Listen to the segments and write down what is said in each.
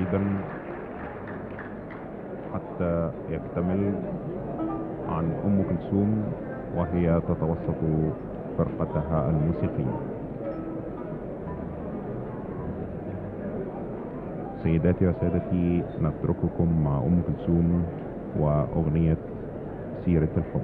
جيدا حتى يكتمل عن أم كلثوم وهي تتوسط فرقتها الموسيقية. سيداتي وسادتي، نترككم مع أم كلثوم وأغنية سيرة الحب.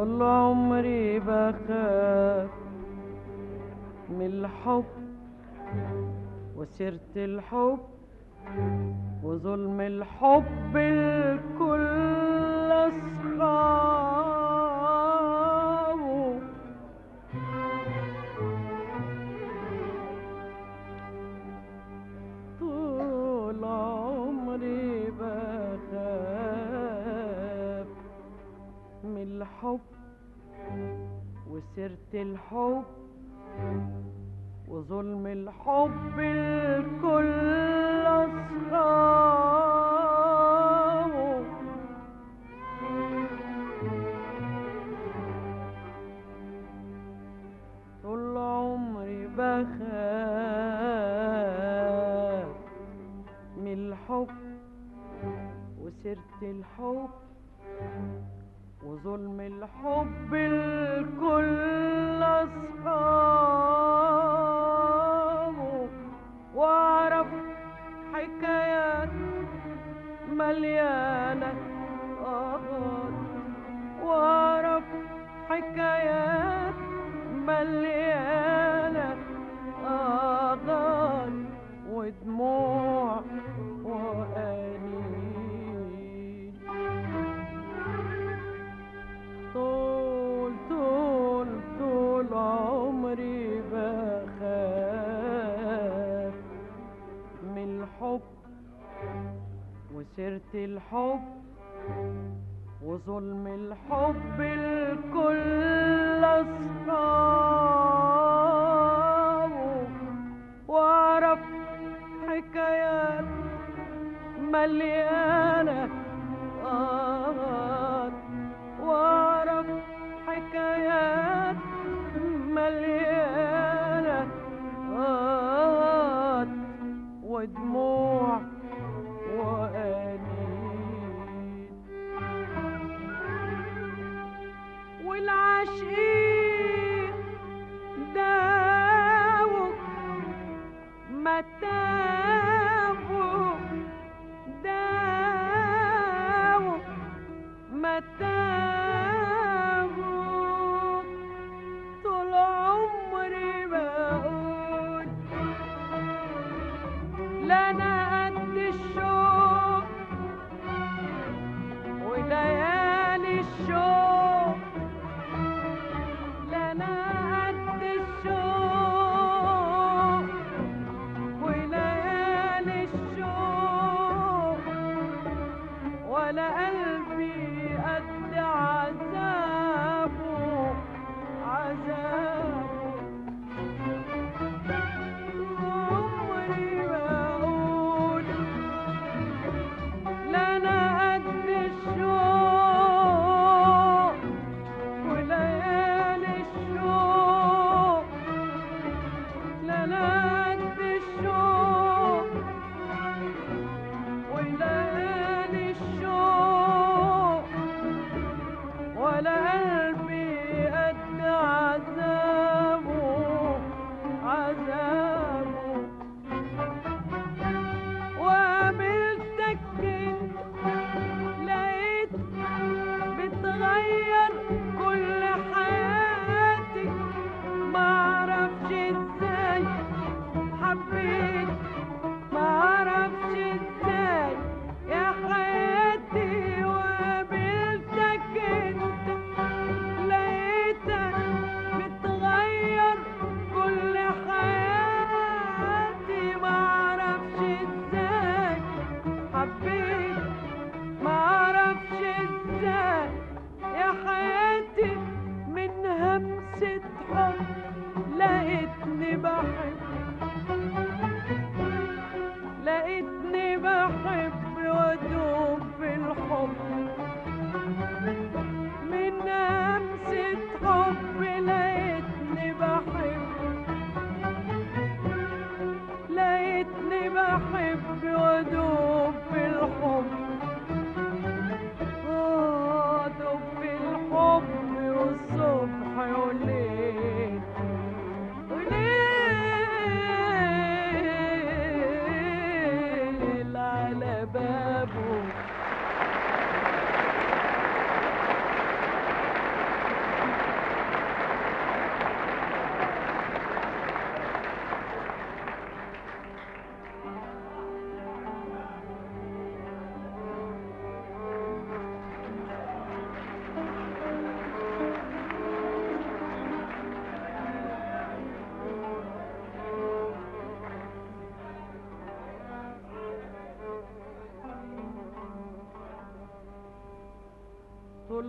طول عمري بخاف من الحب وسيرة الحب وظلم الحب الكل أصحابه. طول عمري بخاف من الحب وسيرة الحب وظلم الحب الكل أصحابه. طول عمري بخاف من الحب وسيرة الحب وظلم الحب الكل أصحابه. وأعرف حكايات مليانة آهات، وأعرف حكايات مليانة آهات ودموع وأنين. طول عمري بخاف من الحب وسيرة الحب وظلم الحب الكل أصحابه. وأعرف حكايات مليانة آهات، وأعرف حكايات مليانة آهات ودموع وأنين. والعاشقين داووا متاعوا، داووا متاعوا. طول عمري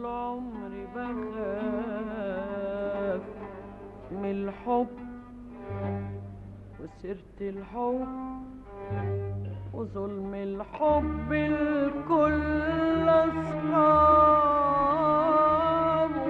طول عمري بخاف من الحب وسيرة الحب وظلم الحب الكل أصحابه.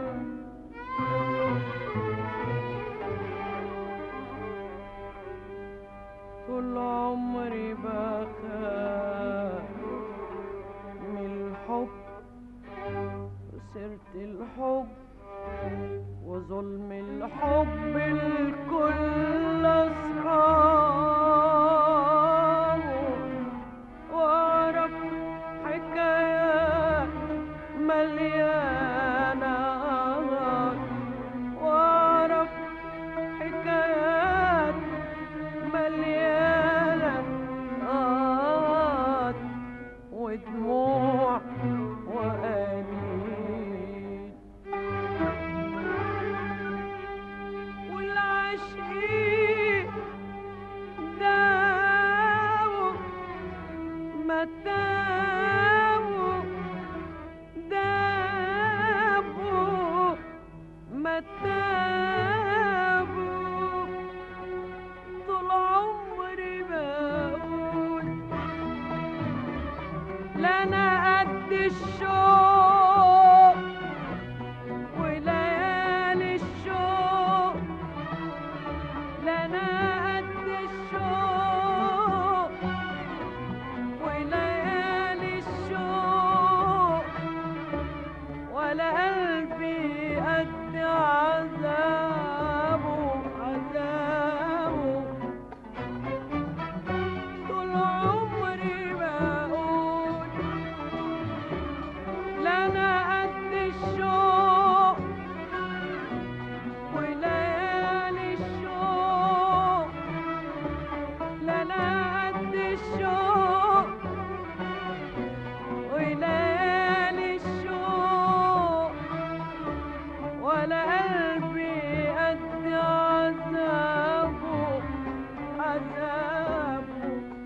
طول عمري بخاف من الحب وسيرة الحب وظلم الحب الكل أصحابه. وأعرف حكايات مليانة وأعرف حكايات مليانة ودموع وأنين. والعاشقين داووا متاووا دابوا متاووا. طول عمري بقول لا أنا قد الشوق وليالي الشوق، لا أنا قد الشوق وليالي الشوق، ولا قلبي قد عذابه عذابه. طول عمري بقول لا أنا قد الشوق وليالي الشوق، لا أنا قد الشوق وليالي الشوق، ولا قلبي قد عذابه عذابه.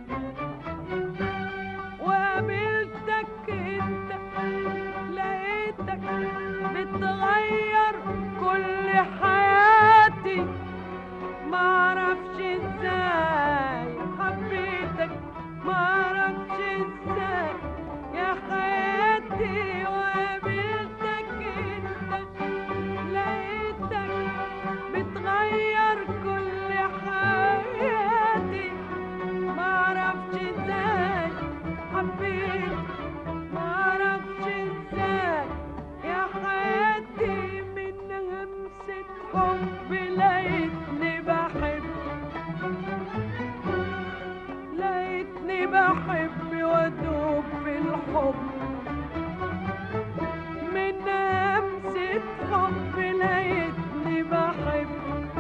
وقابلتك انت لقيتك بتغير كل حياتي، معرفش ازاي حبيتك، معرفش ازاي يا حياتي. وقابلتك انت لقيتك بتغير كل حياتي، معرفش ازاي حبيت، معرفش ازاي يا حياتي. من همسة حب لقيتني بحب، لقيتني بحب وادوب في الحب. من همسة حب لقيتني بحب،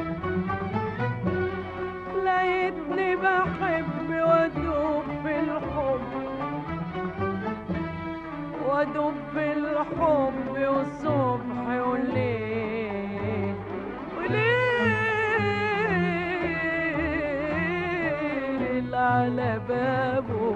لقيتني بحب وادوب في الحب، وادوب في الحب والصبح والليل وليل على بابه.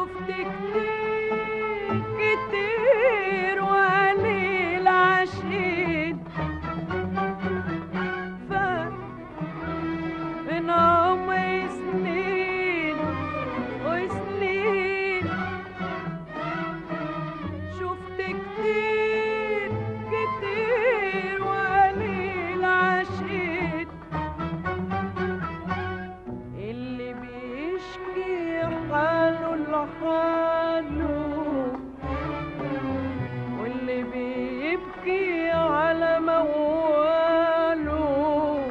شفت كتير كتير وقليل عاشقين من عمري سنين وسنين شفت كتير كتير وقليل عاشقين اللي بيشكي حاله لحاله واللي بيبكي على مواله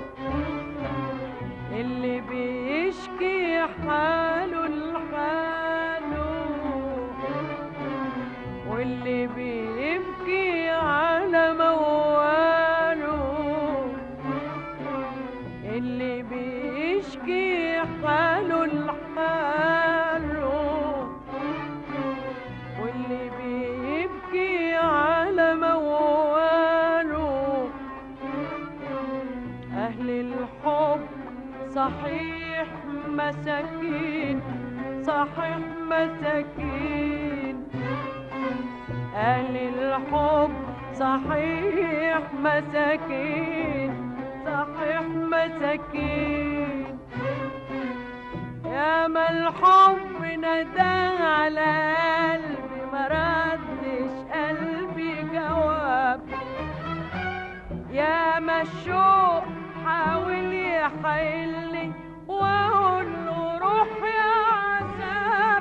اللي بيشكي حاله لحاله واللي بيبكي على مواله اللي بيشكي حاله لحاله واللي بيبكي على مواله أهل الحب صحيح مساكين صحيح مساكين أهل الحب صحيح مساكين صحيح مساكين يا ما الحب ندى على قلبي ما ردش قلبي جواب يا ما الشوق حاول يحيلني واقول له روح يا عذاب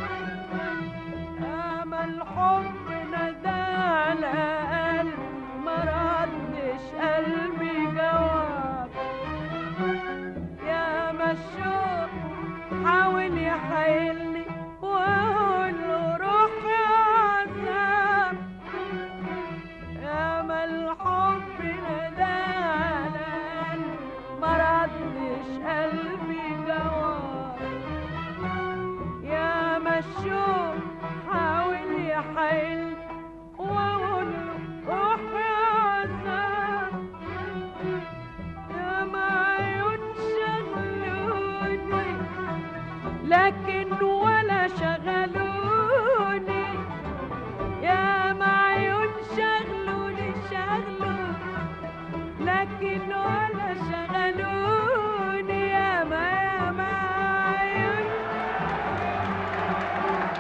يا ما الحب ندى على قلبي ما ردش قلبي جواب يا ما الشوق حاول يحيلني واقول له روح يا عذاب يا ما الحب ندى على قلبي ما ردش قلبي جواب يا ما الشوق حاول يحيلني واقول له روح يا عذاب يا ما عيون شغلوني لكن ولا شغلوني يا ما عيون شغلوني لكن ولا شغلوني يا ما عيون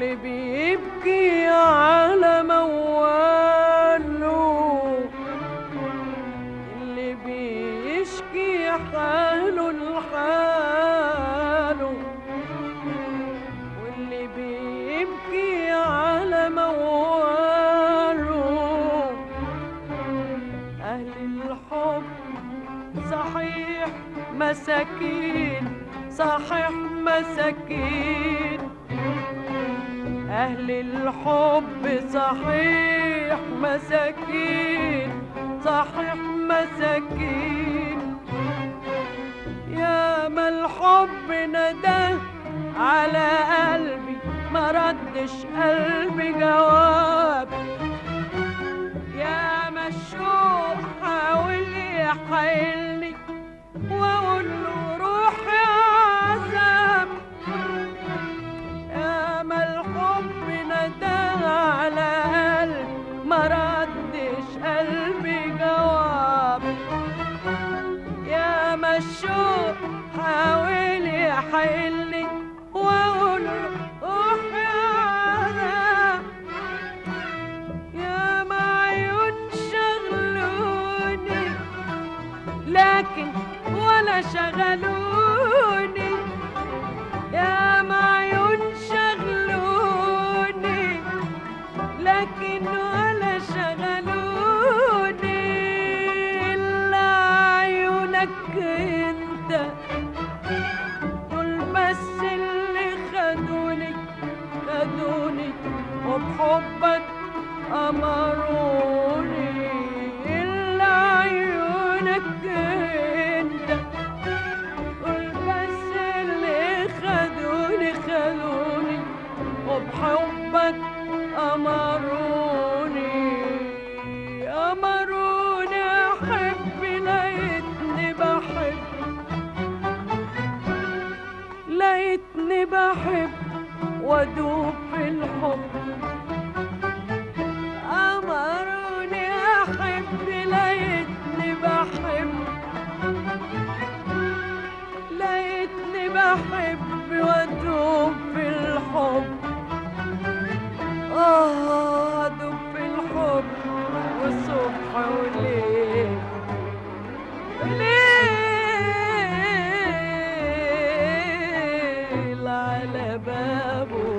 واللي بيبكي على مواله، اللي بيشكي حاله لحاله، واللي بيبكي على مواله. أهل الحب صحيح مساكين، صحيح مساكين. أهل الحب صحيح مساكين، صحيح مساكين. يا ما الحب نداه على قلبي، ما ردش قلبي جواب. يا ما الشوق حاول يحايلني واقول له روح يا عذاب. يا ما الحب نداه على قلبي، ما ردش قلبي جواب. يا ما الشوق حاول يحايلني واقول له روح يا عذاب. يا ما عيون شغلوني لكن ولا شغلوني. يا ما عيون شغلوني لكن ولا شغلوني. إلا عيونك انت دول بس اللي خدوني، خدوني وبحبك أمروني. إلا عيونك انت دول بس اللي خدوني، خدوني وبحبك أمروني. أمروني أحب لقيتني بحب، لقيتني بحب وأدوب في الحب. أمروني أحب لقيتني بحب، لقيتني بحب وأدوب في الحب. أدوب في الحب والصبح وليل، ليل على بابه.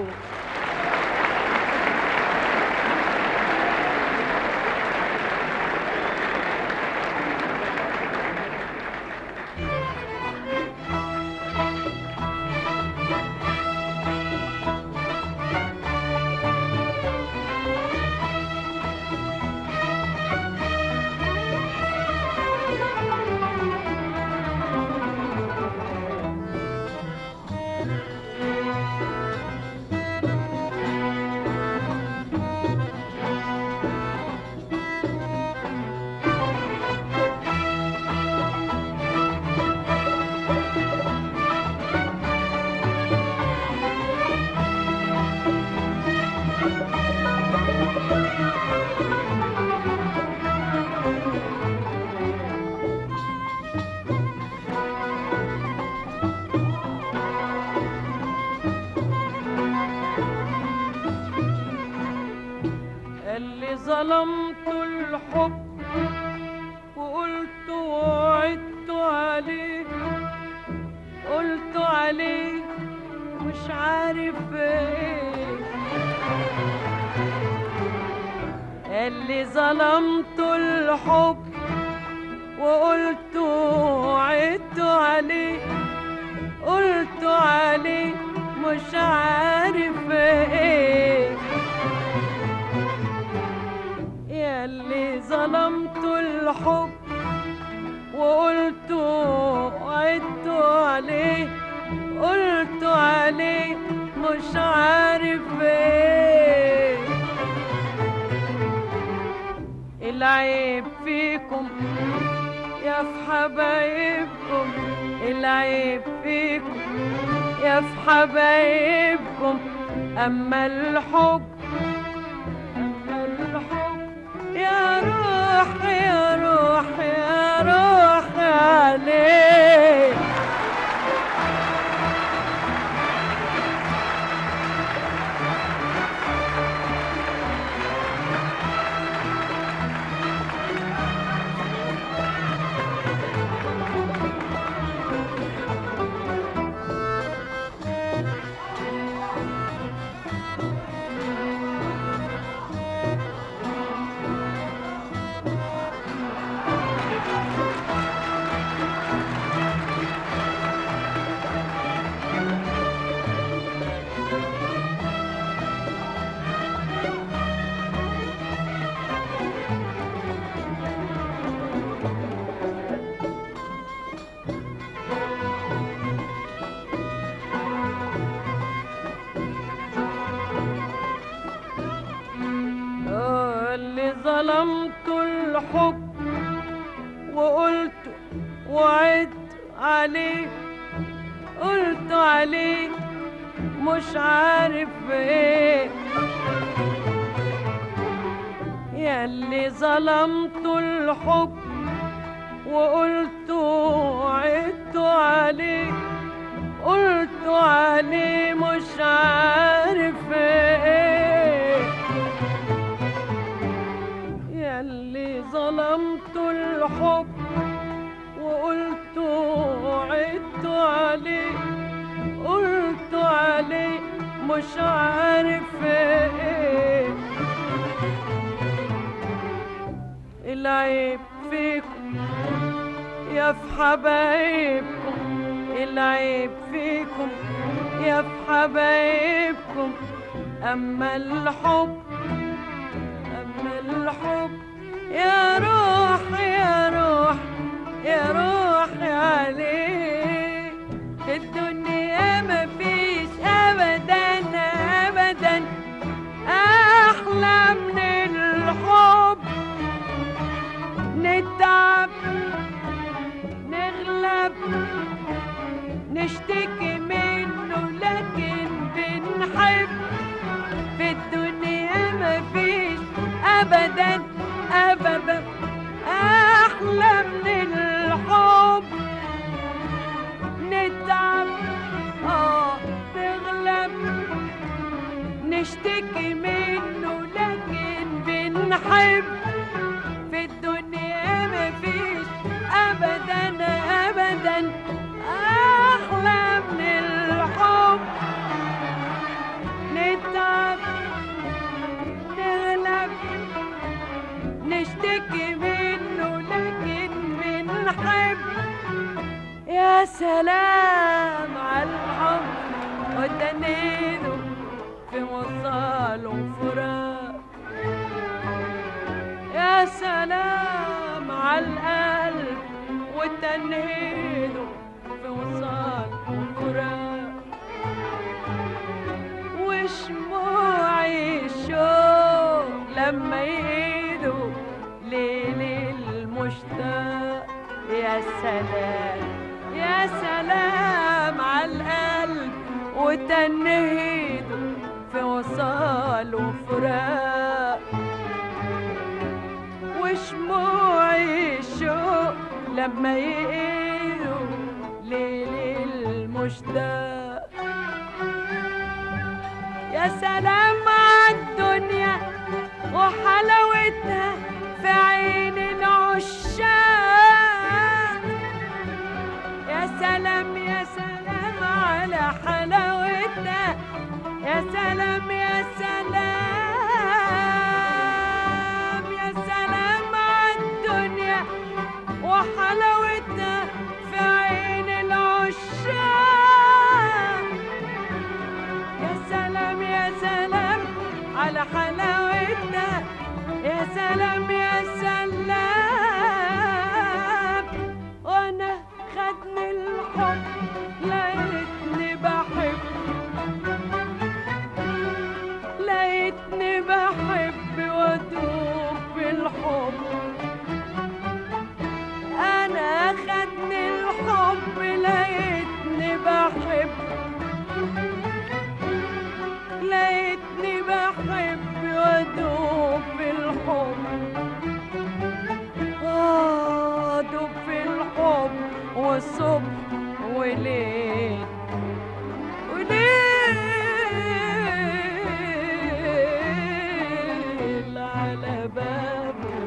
اللي ظلمت الحب وقلت وعدت عليه، قلت عليه مش عارف ايه. اللي ظلمت الحب وقلت وعدت عليه، قلت عليه مش عارف ايه. ياللي ظلمت الحب وقلت وعدت عليه، قلت عليه مش عارف ايه. العيب فيكم يا في حبايبكم، العيب فيكم يا في حبايبكم. أما الحب، أما الحب يا روح يا روح يا روح عليه. ظلمت الحب وقلت وعدت عليه، قلت عليه مش عارف ايه. ياللي ظلمت الحب وقلت وعدت عليه، قلت عليه مش عارف ايه. ياللي ظلمت الحب وقلت وعدت عليه، قلت عليه مش عارف ايه. العيب فيكم يا في حبايبكم، العيب فيكم يا في حبايبكم. أما الحب، أما الحب يا روح يا روح يا روح عليه. في الدنيا مفيش أبدا أبدا أحلى من الحب. نتعب نغلب نشتكي منه لكن بنحب. في الدنيا مفيش أبدا أبدا أحلى من الحب. نتعب نغلب نشتكي منه لكن بنحب. في الدنيا مفيش أبدا أبدا أحلى من الحب. نتعب نغلب نشتكي منه لكن بنحب. يا سلام على الحب وتنينه في وصال وفراق. يا سلام على القلب وتنهيده في وصال وفراق. وشموعي الشوق لما يهدوا ليل المشتاق. يا سلام يا سلام على القلب وتنهيده في وصال وفراق. وشموعي الشوق لما يقيلوا ليل المشتاق. يا سلام عالدنيا وحلاوتها في عين العشاق. يا سلام يا سلام على حلاوتها. يا سلام يا سلام وحلاوتها في عين العشاق. يا سلام يا سلام على حلاوتها. يا سلام يا سلام. وانا خدني الحب لقيتني بحب، لقيتني بحب وادوب بالحب. أنا خدني الحب لقيتني بحب، لقيتني بحب وأدوب في الحب. أدوب في الحب والصبح وليل وليل على بابه.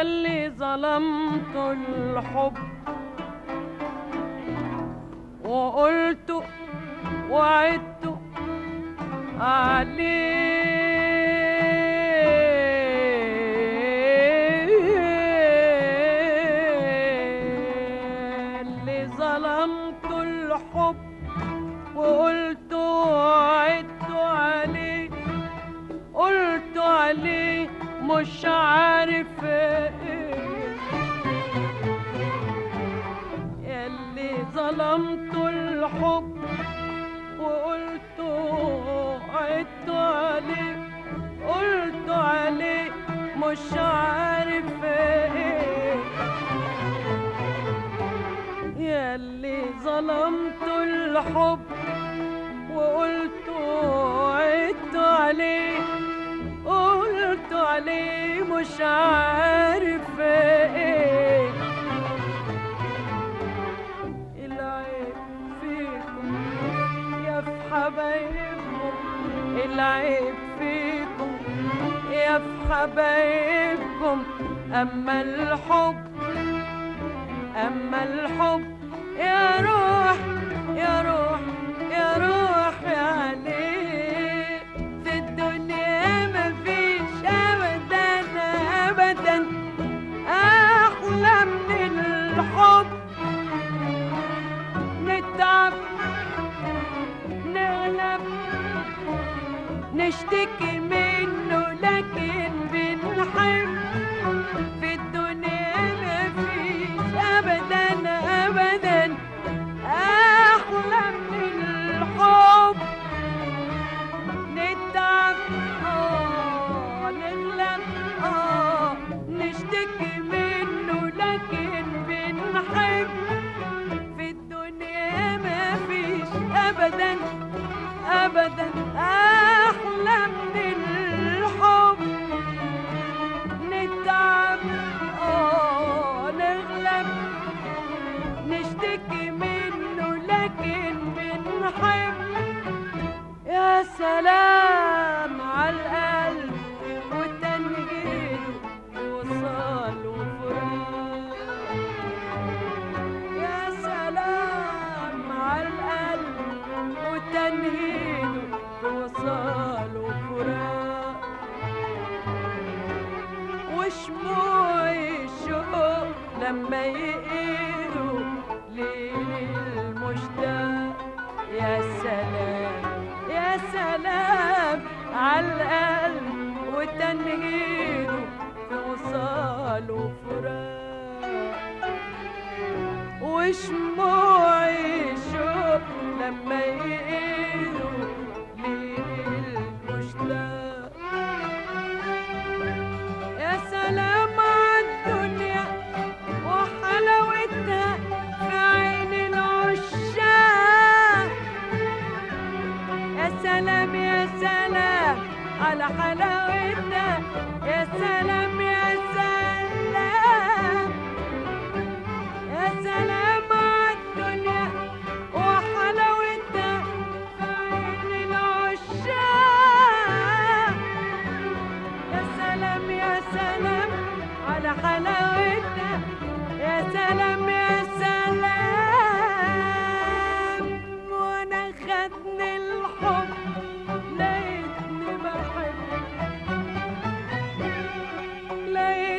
ياللي ظلمت الحب وقلت وعدت عليه، اللي ظلمت الحب وقلت وعدت عليه، قلت عليه مش عارف ايه، ياللي ظلمت الحب وقلت وعدت عليه، قلت عليه مش عارف ايه، ياللي ظلمت الحب وقلت وعدت عليه، قلت عليه مش عارف ايه، العيب فيكم يا في حبايبكم، العيب فيكم يا في حبايبكم، اما الحب، اما الحب يا روح يا روح يا روح عليه، في الدنيا مفيش ابدا ابدا احلى من الحب، نتعب نغلب نشتكي منه لكن بنحب، في الدنيا مفيش ابدا ابدا احلى من الحب، نتعب نغلب نشتكي منه لكن بنحب، في الدنيا مفيش ابدا ابدا احلى من الحب، نتعب نغلب نشتكي منه لكن بنحب، يا سلام على القلب وتنجيله وصال وفراق، يا سلام على القلب وتنجيله وصال وفراق، وشموع الشوق لما يقيلوا ليل المشتاق، يا سلام يا سلام على القلب وتنهيده في وصال وفراق، وشموع الشوق لما يقيلوا ليل المشتاق، يا سلام عالدنيا وحلاوتها في عين العشاق، يا سلام يا سلام على حلاوتها، يا سلام يا سلام، يا سلام عالدنيا وحلاوتها في عين العشاق، يا سلام يا سلام على حلاوتها، يا سلام يا سلام، وانا خدني الحب لقيتني بحب، لقيتني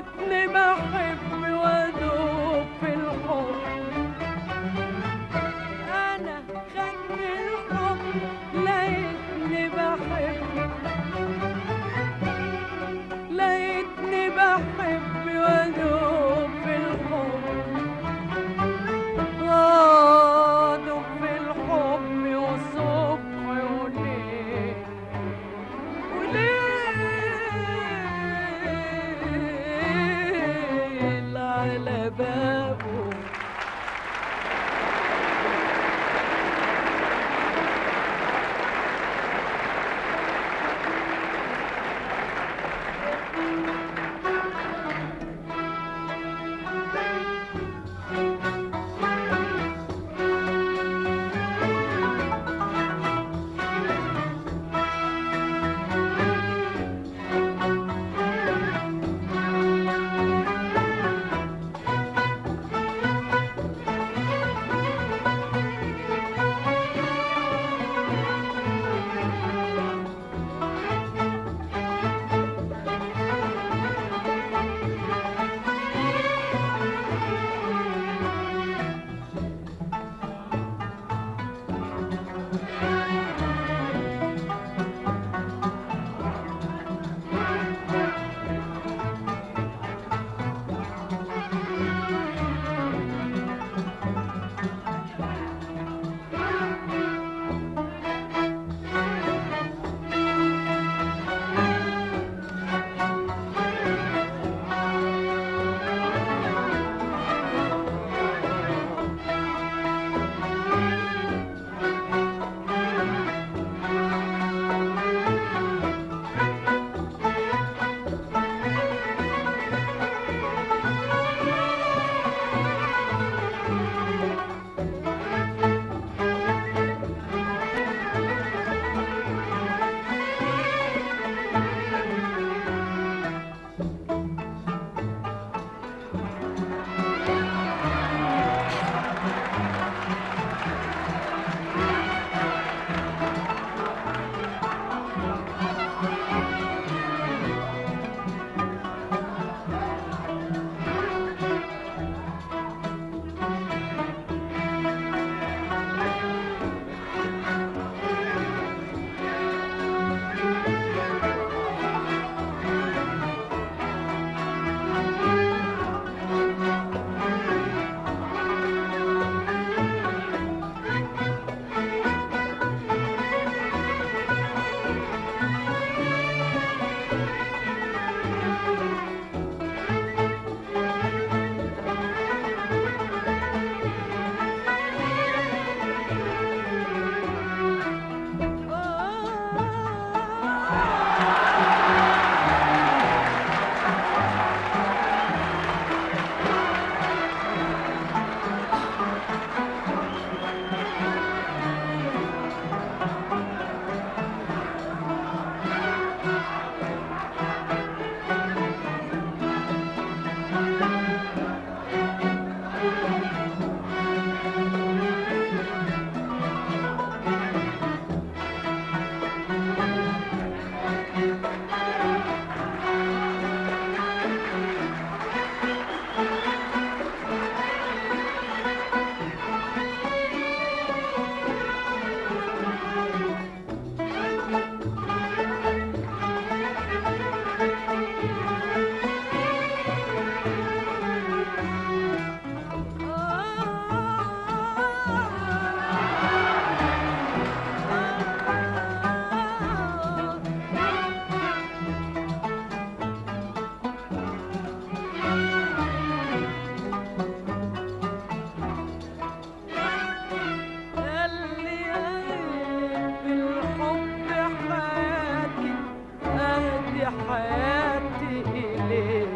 أهدي حياتي إليك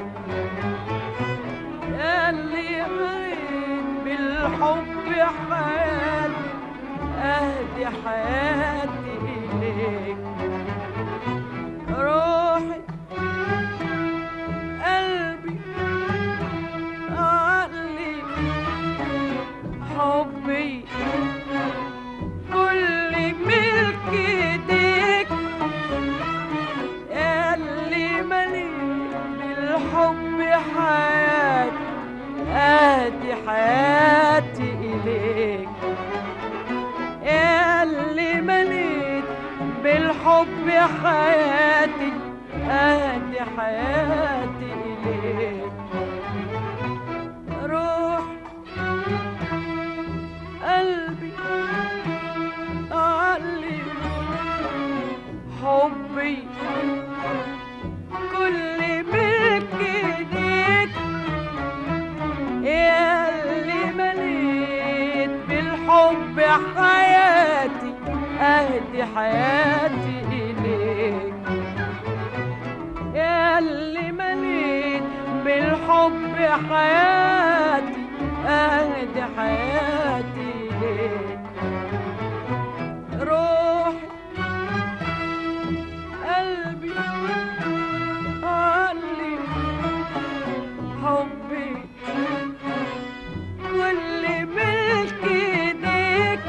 ياللي غريت بالحب حياتي أهدي حياتي إليك روحي قلبي عقلي حبي كل ملك ايديك ياللي مليت بالحب حياتي أهدي حياتي إليك ياللي مليت بالحب حياتي أهدي حياتي إليك روح قلبي عقلي حبي كل ملك ايديك ياللي مليت بالحب حياتي أهدي حياتي إليك ياللي مليت بالحب حياتي أهدي حياتي إليك روحي قلبي عقلي حبي كل ملك ايديك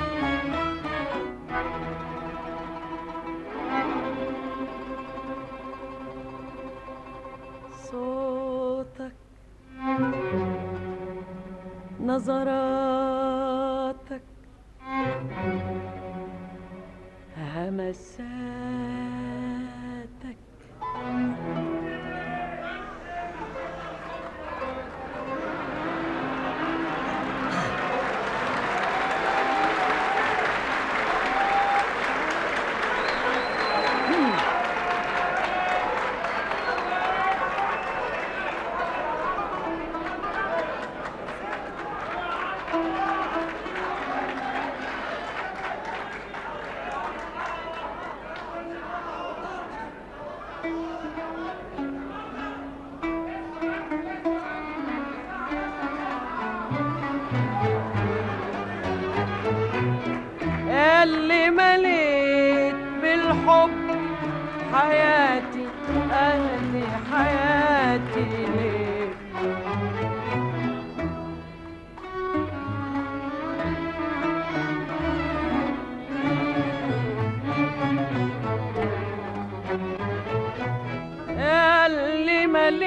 صوتك نظراتك همساتك اللي مليت بالحب حياتي أهدي حياتي ليك اللي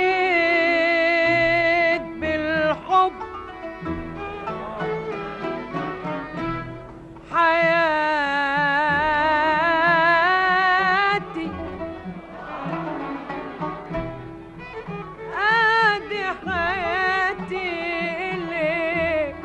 مليت بالحب حياتي أهدي حياتي إليك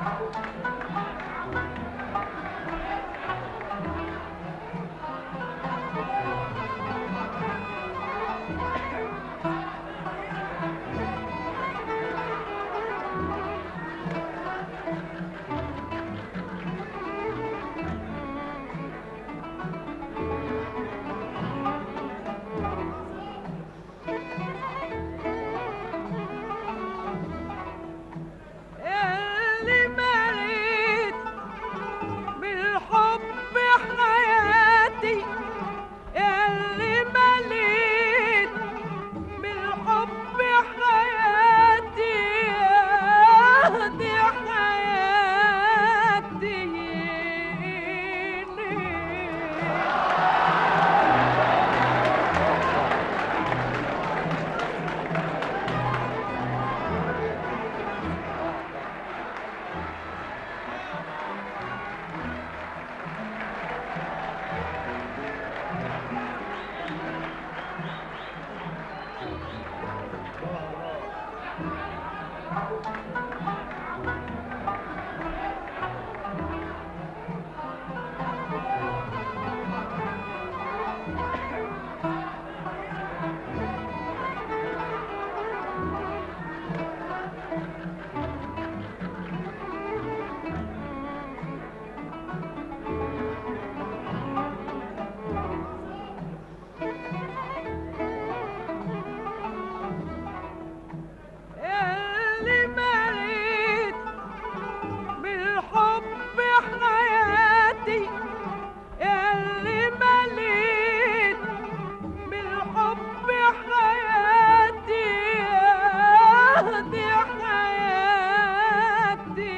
اللي مليت بالحب حياتي، اللي مليت بالحب حياتي، دي حياتي اللي مليت بالحب حياتي، اللي مليت بالحب حياتي، دي حياتي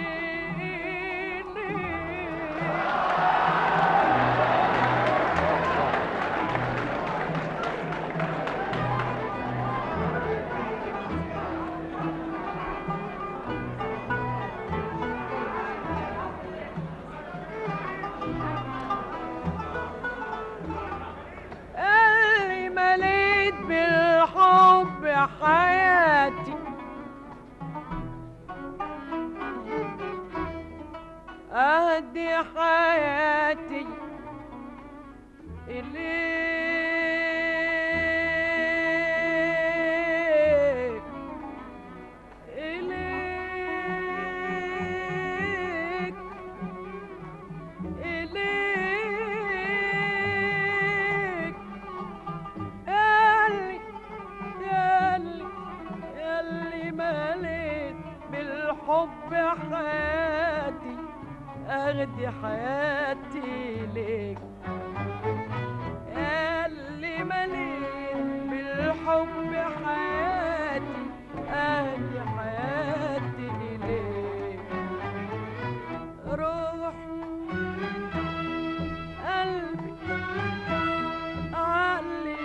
اللي مليت بالحب حياتي، أهدي حياتي إليك، إليك، إليك، ياللي ياللي ياللي مليت بالحب حياتي، أهدي حياتي ليك، ياللي مليت بالحب حياتي، أهدي حياتي إليك، روحي قلبي عقلي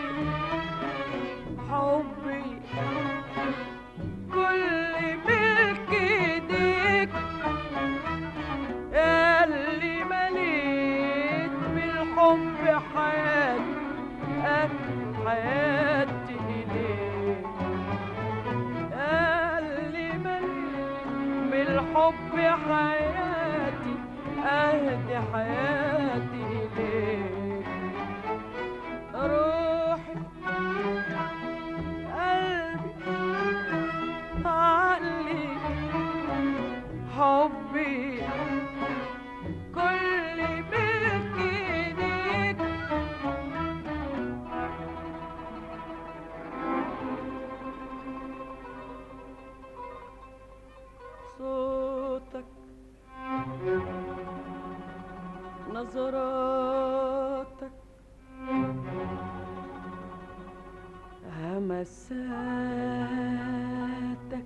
حبي كل ملك ايديك، ياللي مليت بالحب حياتي، حياتي إليك، ياللي مليت بالحب حياتي، أهدي حياتي إليك، روحي قلبي عقلي حبي كل ملك ايديك، صوتك نظراتك همساتك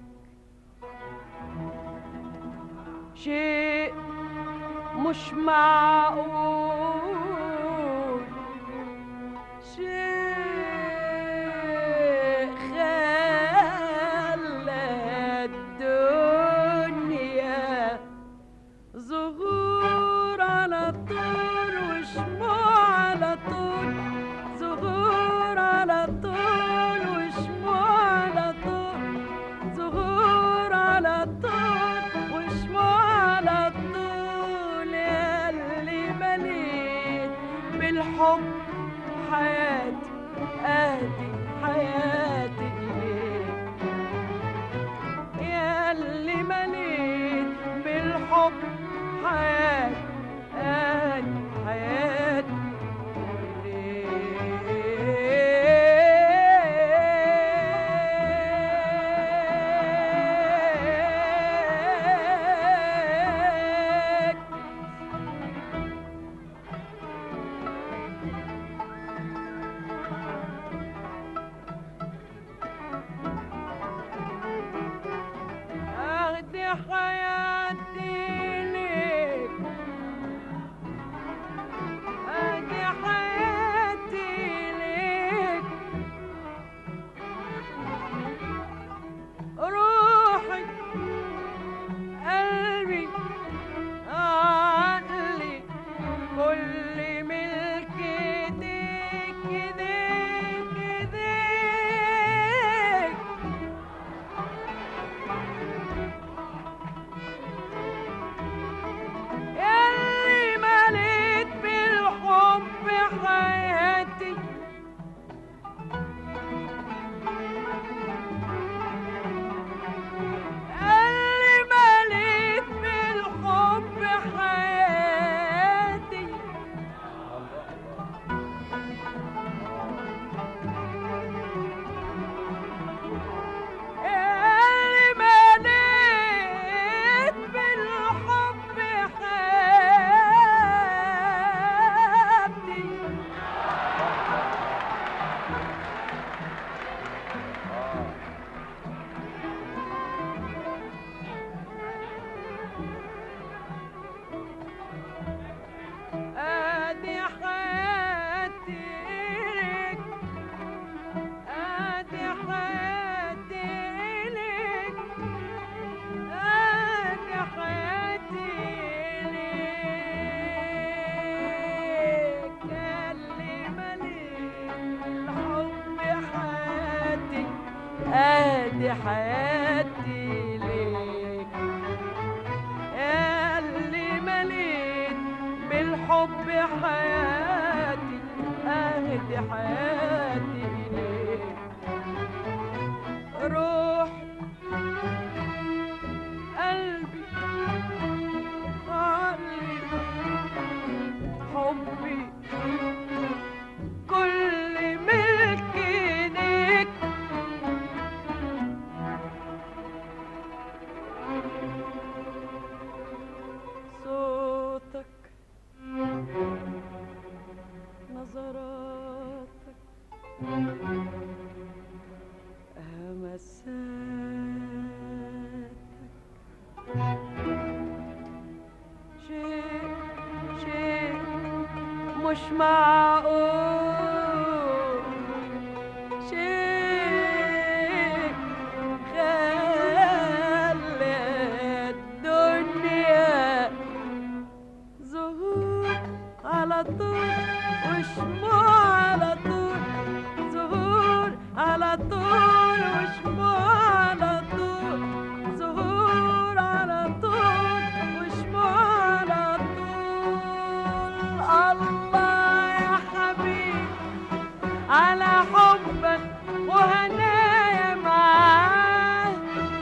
شيء مش معقول، شيء خلى الدنيا ظهور على طول وشموع على طول، ظهور على طول وشموع على طول، ظهور على طول وشموع بالحب حياتي أهدي حياتي إليك يا اللي مليت بالحب حياتي أهدي حياتي أهدي حياتي ليك أهدي حياتي ليك روحي قلبي عقلي كل ملك ايديك ايديك ايديك ياللي مليت بالحب حياتي اللي مليت بالحب حياتي اللي مليت بالحب حياتي أدي حياتي ليك أدي حياتي ليك أدي حياتي ليك اللي مليت الحب حياتي أدي حياتي ليك اللي مليت بالحب حياتي أهدي حياتي إليك روحي قلبي عقلي حبي كل ملك ايديك صوتك نظراتك همساتك شيء مش معقول شيء خلى الدنيا زهور على طول وشموع على طول زهور على طول وشموع على طول زهور على طول وشموع على طول الله يا حبيبي على حبك وهنايا معاك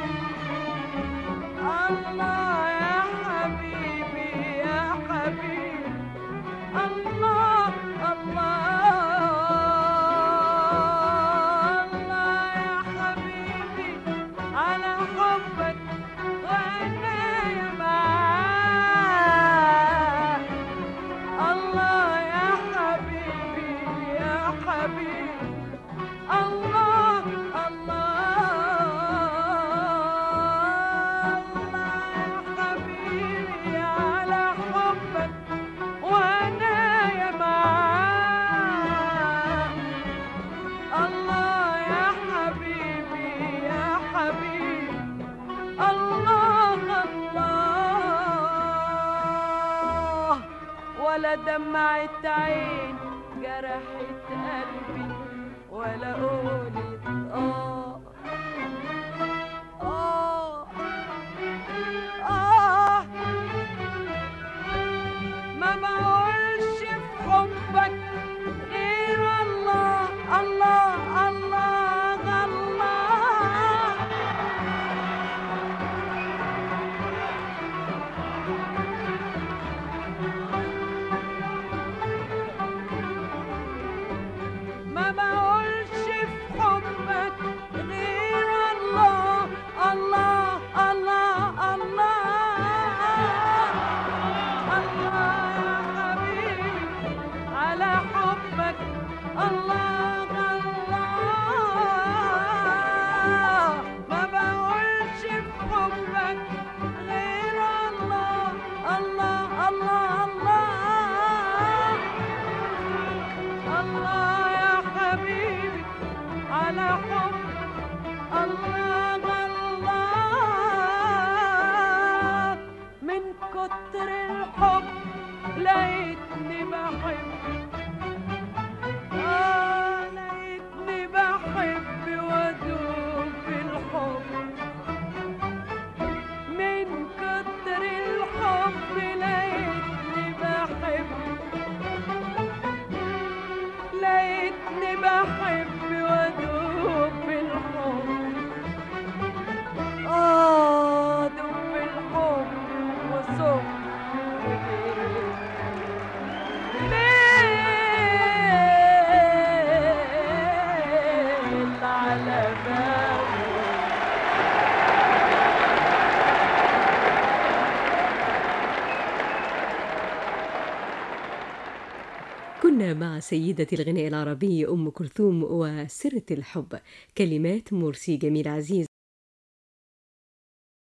الله يا حبيبي يا حبيبي الله الله يا حبيبي على حبك وهنايا معاك الله يا حبيبي يا حبيبي الله الله يا حبيبي على حبك وهنايا معاك الله يا حبيبي يا حبيبي الله الله ولا دمعة عين جرحت قلبي ولا قولت ما بقولش في حبك كتر الحب لقيتني بحب، لقيتني بحب وادوب في الحب، من كتر الحب لقيتني بحب، لقيتني بحب وادوب في الحب، ادوب في الحب وصب ليل على بابه. كنا مع سيدة الغناء العربي أم كلثوم وسيرة الحب، كلمات مرسي جميل عزيز.